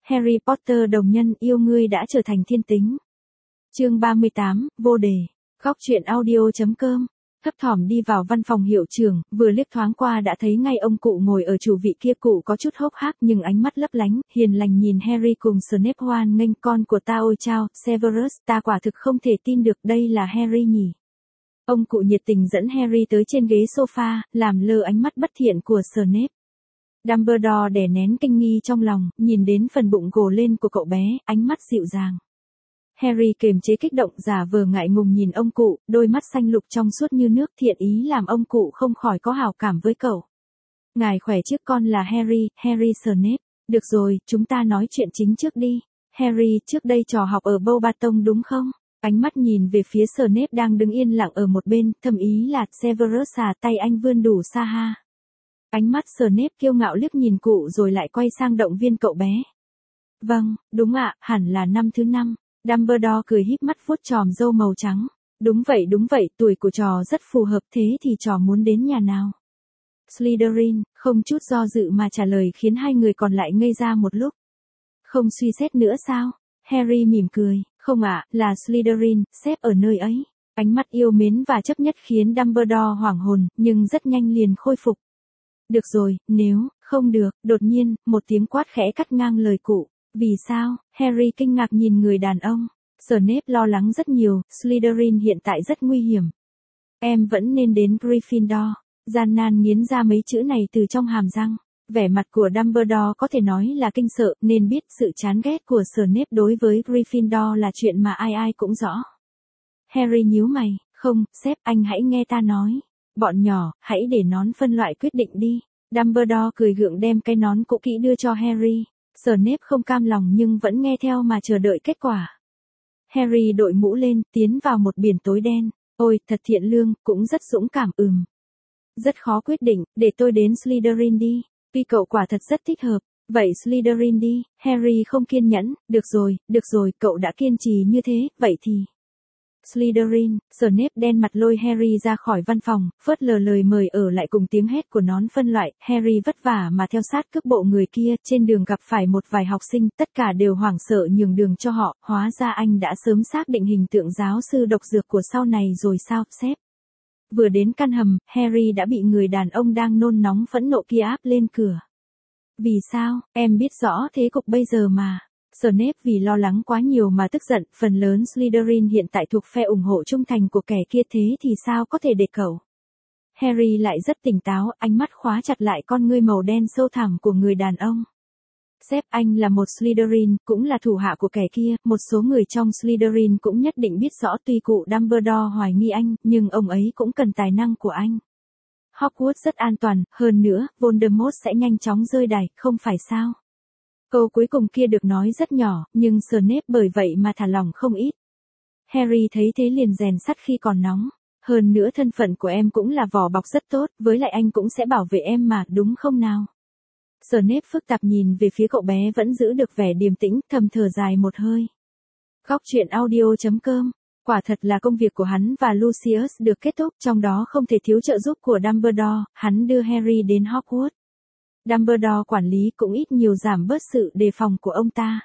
Harry Potter đồng nhân yêu ngươi đã trở thành thiên tính. Chương 38, vô đề. Góc truyện audio.com. Thấp thỏm đi vào văn phòng hiệu trưởng, vừa liếc thoáng qua đã thấy ngay ông cụ ngồi ở chủ vị kia. Cụ có chút hốc hác nhưng ánh mắt lấp lánh, hiền lành nhìn Harry cùng Snape hoan nghênh. Con của ta ôi chao, Severus, ta quả thực không thể tin được đây là Harry nhỉ. Ông cụ nhiệt tình dẫn Harry tới trên ghế sofa, làm lơ ánh mắt bất thiện của Snape. Dumbledore đè nén kinh nghi trong lòng, nhìn đến phần bụng gồ lên của cậu bé, ánh mắt dịu dàng. Harry kiềm chế kích động, giả vờ ngại ngùng nhìn ông cụ, đôi mắt xanh lục trong suốt như nước thiện ý làm ông cụ không khỏi có hảo cảm với cậu. Ngài khỏe trước, con là Harry Snape. Được rồi, chúng ta nói chuyện chính trước đi. Harry, trước đây trò học ở Beauxbatons đúng không? Ánh mắt nhìn về phía Snape đang đứng yên lặng ở một bên, thầm ý là Severus à, tay anh vươn đủ xa ha. Ánh mắt Snape kiêu ngạo liếc nhìn cụ rồi lại quay sang động viên cậu bé. Vâng, đúng ạ, hẳn là năm thứ 5. Dumbledore cười híp mắt vuốt chòm râu màu trắng. Đúng vậy, tuổi của trò rất phù hợp, thế thì trò muốn đến nhà nào? Slytherin, không chút do dự mà trả lời khiến hai người còn lại ngây ra một lúc. Không suy xét nữa sao? Harry mỉm cười, không ạ, là Slytherin, xếp ở nơi ấy. Ánh mắt yêu mến và chấp nhất khiến Dumbledore hoảng hồn, nhưng rất nhanh liền khôi phục. Được rồi, nếu không được, đột nhiên, một tiếng quát khẽ cắt ngang lời cụ. Vì sao? Harry kinh ngạc nhìn người đàn ông. Snape lo lắng rất nhiều, Slytherin hiện tại rất nguy hiểm. Em vẫn nên đến Gryffindor. Gian nan nghiến ra mấy chữ này từ trong hàm răng. Vẻ mặt của Dumbledore có thể nói là kinh sợ, nên biết sự chán ghét của Snape đối với Gryffindor là chuyện mà ai ai cũng rõ. Harry nhíu mày, không, sếp, anh hãy nghe ta nói. Bọn nhỏ, hãy để nón phân loại quyết định đi. Dumbledore cười gượng đem cái nón cũ kỹ đưa cho Harry. Snape không cam lòng nhưng vẫn nghe theo mà chờ đợi kết quả. Harry đội mũ lên, tiến vào một biển tối đen. Ôi, thật thiện lương, cũng rất dũng cảm. Rất khó quyết định, để tôi đến Slytherin đi. Tuy cậu quả thật rất thích hợp. Vậy Slytherin đi. Harry không kiên nhẫn. Được rồi, cậu đã kiên trì như thế, vậy thì... Slytherin. Snape đen mặt lôi Harry ra khỏi văn phòng, phớt lờ lời mời ở lại cùng tiếng hét của nón phân loại. Harry vất vả mà theo sát cước bộ người kia, trên đường gặp phải một vài học sinh, tất cả đều hoảng sợ nhường đường cho họ. Hóa ra anh đã sớm xác định hình tượng giáo sư độc dược của sau này rồi sao, sếp? Vừa đến căn hầm, Harry đã bị người đàn ông đang nôn nóng phẫn nộ kia áp lên cửa. Vì sao? Em biết rõ thế cục bây giờ mà. Snape vì lo lắng quá nhiều mà tức giận, phần lớn Slytherin hiện tại thuộc phe ủng hộ trung thành của kẻ kia, thế thì sao có thể để cậu? Harry lại rất tỉnh táo, ánh mắt khóa chặt lại con ngươi màu đen sâu thẳm của người đàn ông. Sếp, anh là một Slytherin, cũng là thủ hạ của kẻ kia, một số người trong Slytherin cũng nhất định biết rõ, tuy cụ Dumbledore hoài nghi anh, nhưng ông ấy cũng cần tài năng của anh. Hogwarts rất an toàn, hơn nữa, Voldemort sẽ nhanh chóng rơi đài, không phải sao? Câu cuối cùng kia được nói rất nhỏ, nhưng Snape bởi vậy mà thả lỏng không ít. Harry thấy thế liền rèn sắt khi còn nóng. Hơn nữa thân phận của em cũng là vỏ bọc rất tốt, với lại anh cũng sẽ bảo vệ em mà, đúng không nào? Snape phức tạp nhìn về phía cậu bé vẫn giữ được vẻ điềm tĩnh, thầm thở dài một hơi. Góc truyện audio.com. Quả thật là công việc của hắn và Lucius được kết thúc, trong đó không thể thiếu trợ giúp của Dumbledore, hắn đưa Harry đến Hogwarts. Dumbledore quản lý cũng ít nhiều giảm bớt sự đề phòng của ông ta.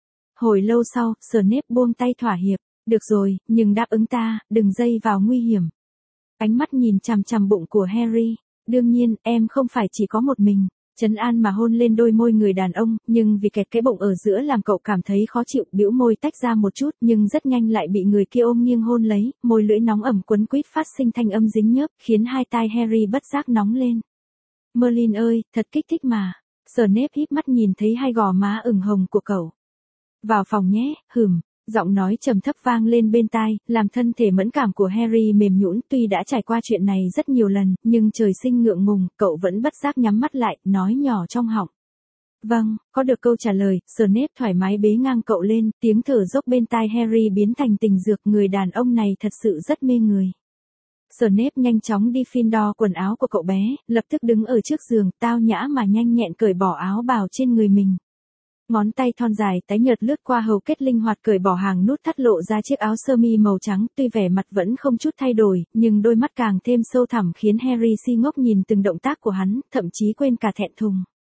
Hồi lâu sau, Snape buông tay thỏa hiệp. Được rồi, nhưng đáp ứng ta, đừng dây vào nguy hiểm. Ánh mắt nhìn chằm chằm bụng của Harry. Đương nhiên, em không phải chỉ có một mình. Trấn an mà hôn lên đôi môi người đàn ông, nhưng vì kẹt cái bụng ở giữa làm cậu cảm thấy khó chịu, bĩu môi tách ra một chút, nhưng rất nhanh lại bị người kia ôm nghiêng hôn lấy, môi lưỡi nóng ẩm quấn quýt phát sinh thanh âm dính nhớp, khiến hai tai Harry bất giác nóng lên. Merlin ơi, thật kích thích mà. Snape híp mắt nhìn thấy hai gò má ửng hồng của cậu. Vào phòng nhé, giọng nói trầm thấp vang lên bên tai, làm thân thể mẫn cảm của Harry mềm nhũn. Tuy đã trải qua chuyện này rất nhiều lần, nhưng trời sinh ngượng ngùng, cậu vẫn bất giác nhắm mắt lại, nói nhỏ trong họng. Vâng, có được câu trả lời, Snape thoải mái bế ngang cậu lên, tiếng thở dốc bên tai Harry biến thành tình dược, người đàn ông này thật sự rất mê người. Snape nhanh chóng đi Gryffindor quần áo của cậu bé, lập tức đứng ở trước giường, tao nhã mà nhanh nhẹn cởi bỏ áo bào trên người mình. Ngón tay thon dài tái nhợt lướt qua hầu kết linh hoạt cởi bỏ hàng nút thắt lộ ra chiếc áo sơ mi màu trắng, tuy vẻ mặt vẫn không chút thay đổi, nhưng đôi mắt càng thêm sâu thẳm khiến Harry si ngốc nhìn từng động tác của hắn, thậm chí quên cả thẹn thùng.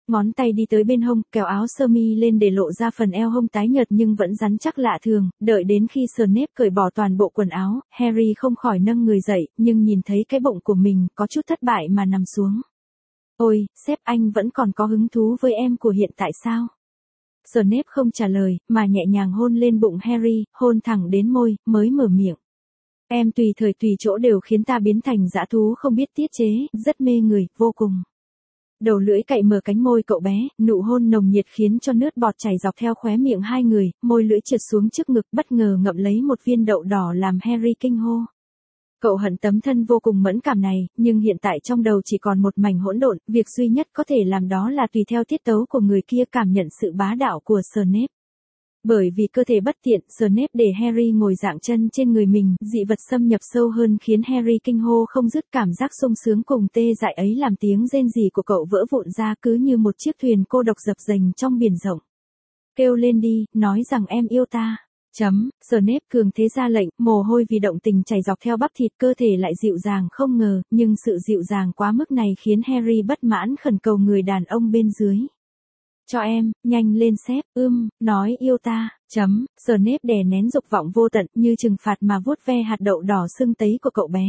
Ngón tay đi tới bên hông, kéo áo sơ mi lên để lộ ra phần eo hông tái nhợt nhưng vẫn rắn chắc lạ thường, đợi đến khi Snape cởi bỏ toàn bộ quần áo, Harry không khỏi nâng người dậy, nhưng nhìn thấy cái bụng của mình, có chút thất bại mà nằm xuống. Ôi, sếp anh vẫn còn có hứng thú với em của hiện tại sao? Snape không trả lời, mà nhẹ nhàng hôn lên bụng Harry, hôn thẳng đến môi, mới mở miệng. Em tùy thời tùy chỗ đều khiến ta biến thành dã thú không biết tiết chế, rất mê người, vô cùng. Đầu lưỡi cậy mở cánh môi cậu bé, nụ hôn nồng nhiệt khiến cho nước bọt chảy dọc theo khóe miệng hai người, môi lưỡi trượt xuống trước ngực bất ngờ ngậm lấy một viên đậu đỏ làm Harry kinh hô. Cậu hận tấm thân vô cùng mẫn cảm này, nhưng hiện tại trong đầu chỉ còn một mảnh hỗn độn, việc duy nhất có thể làm đó là tùy theo tiết tấu của người kia cảm nhận sự bá đạo của Snape. Bởi vì cơ thể bất tiện, Snape để Harry ngồi dạng chân trên người mình, dị vật xâm nhập sâu hơn khiến Harry kinh hô không dứt, cảm giác sung sướng cùng tê dại ấy làm tiếng rên rỉ của cậu vỡ vụn ra cứ như một chiếc thuyền cô độc dập dềnh trong biển rộng. Kêu lên đi, nói rằng em yêu ta. Snape cường thế ra lệnh, mồ hôi vì động tình chảy dọc theo bắp thịt cơ thể lại dịu dàng không ngờ, nhưng sự dịu dàng quá mức này khiến Harry bất mãn khẩn cầu người đàn ông bên dưới. Cho em, nhanh lên sếp, nói yêu ta, Snape đè nén dục vọng vô tận như trừng phạt mà vuốt ve hạt đậu đỏ sưng tấy của cậu bé.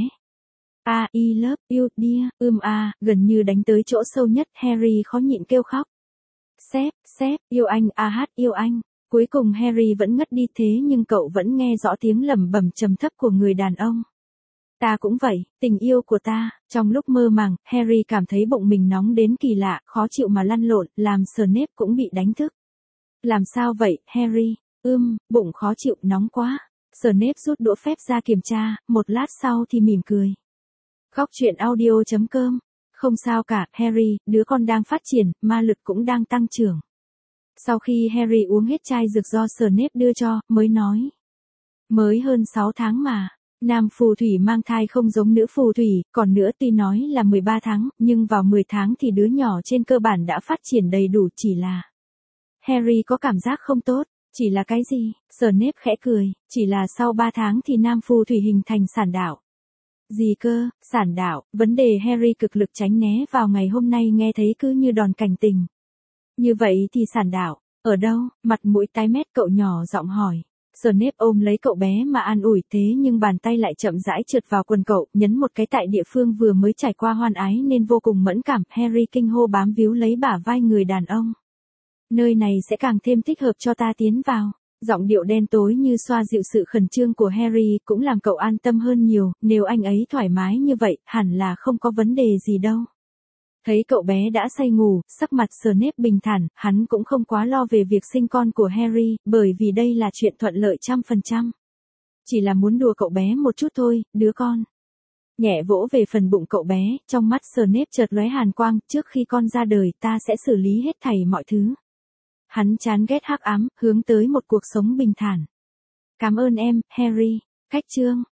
I love you dear, gần như đánh tới chỗ sâu nhất, Harry khó nhịn kêu khóc. Sếp, yêu anh, yêu anh. Cuối cùng Harry vẫn ngất đi thế nhưng cậu vẫn nghe rõ tiếng lẩm bẩm trầm thấp của người đàn ông. Ta cũng vậy, tình yêu của ta. Trong lúc mơ màng, Harry cảm thấy bụng mình nóng đến kỳ lạ, khó chịu mà lăn lộn, làm Snape cũng bị đánh thức. Làm sao vậy, Harry? Bụng khó chịu, nóng quá. Snape rút đũa phép ra kiểm tra, một lát sau thì mỉm cười. Khóc chuyện audio.com. Không sao cả, Harry, đứa con đang phát triển, ma lực cũng đang tăng trưởng. Sau khi Harry uống hết chai dược do Snape đưa cho, mới nói. Mới hơn 6 tháng mà. Nam phù thủy mang thai không giống nữ phù thủy, còn nữa tuy nói là 13 tháng, nhưng vào 10 tháng thì đứa nhỏ trên cơ bản đã phát triển đầy đủ, chỉ là. Harry có cảm giác không tốt, chỉ là cái gì? Snape khẽ cười, chỉ là sau 3 tháng thì nam phù thủy hình thành sản đạo. Gì cơ, sản đạo, vấn đề Harry cực lực tránh né vào ngày hôm nay nghe thấy cứ như đòn cảnh tình. Như vậy thì sản đạo, ở đâu? Mặt mũi tái mét cậu nhỏ giọng hỏi. Snape ôm lấy cậu bé mà an ủi thế nhưng bàn tay lại chậm rãi trượt vào quần cậu, nhấn một cái tại địa phương vừa mới trải qua hoan ái nên vô cùng mẫn cảm, Harry kinh hô bám víu lấy bả vai người đàn ông. Nơi này sẽ càng thêm thích hợp cho ta tiến vào. Giọng điệu đen tối như xoa dịu sự khẩn trương của Harry cũng làm cậu an tâm hơn nhiều, nếu anh ấy thoải mái như vậy, hẳn là không có vấn đề gì đâu. Thấy cậu bé đã say ngủ, sắc mặt Snape bình thản, hắn cũng không quá lo về việc sinh con của Harry, bởi vì đây là chuyện thuận lợi 100%. Chỉ là muốn đùa cậu bé một chút thôi, đứa con. Nhẹ vỗ về phần bụng cậu bé, trong mắt Snape chợt lóe hàn quang, trước khi con ra đời ta sẽ xử lý hết thảy mọi thứ. Hắn chán ghét hắc ám, hướng tới một cuộc sống bình thản. Cảm ơn em, Harry. Cách chương.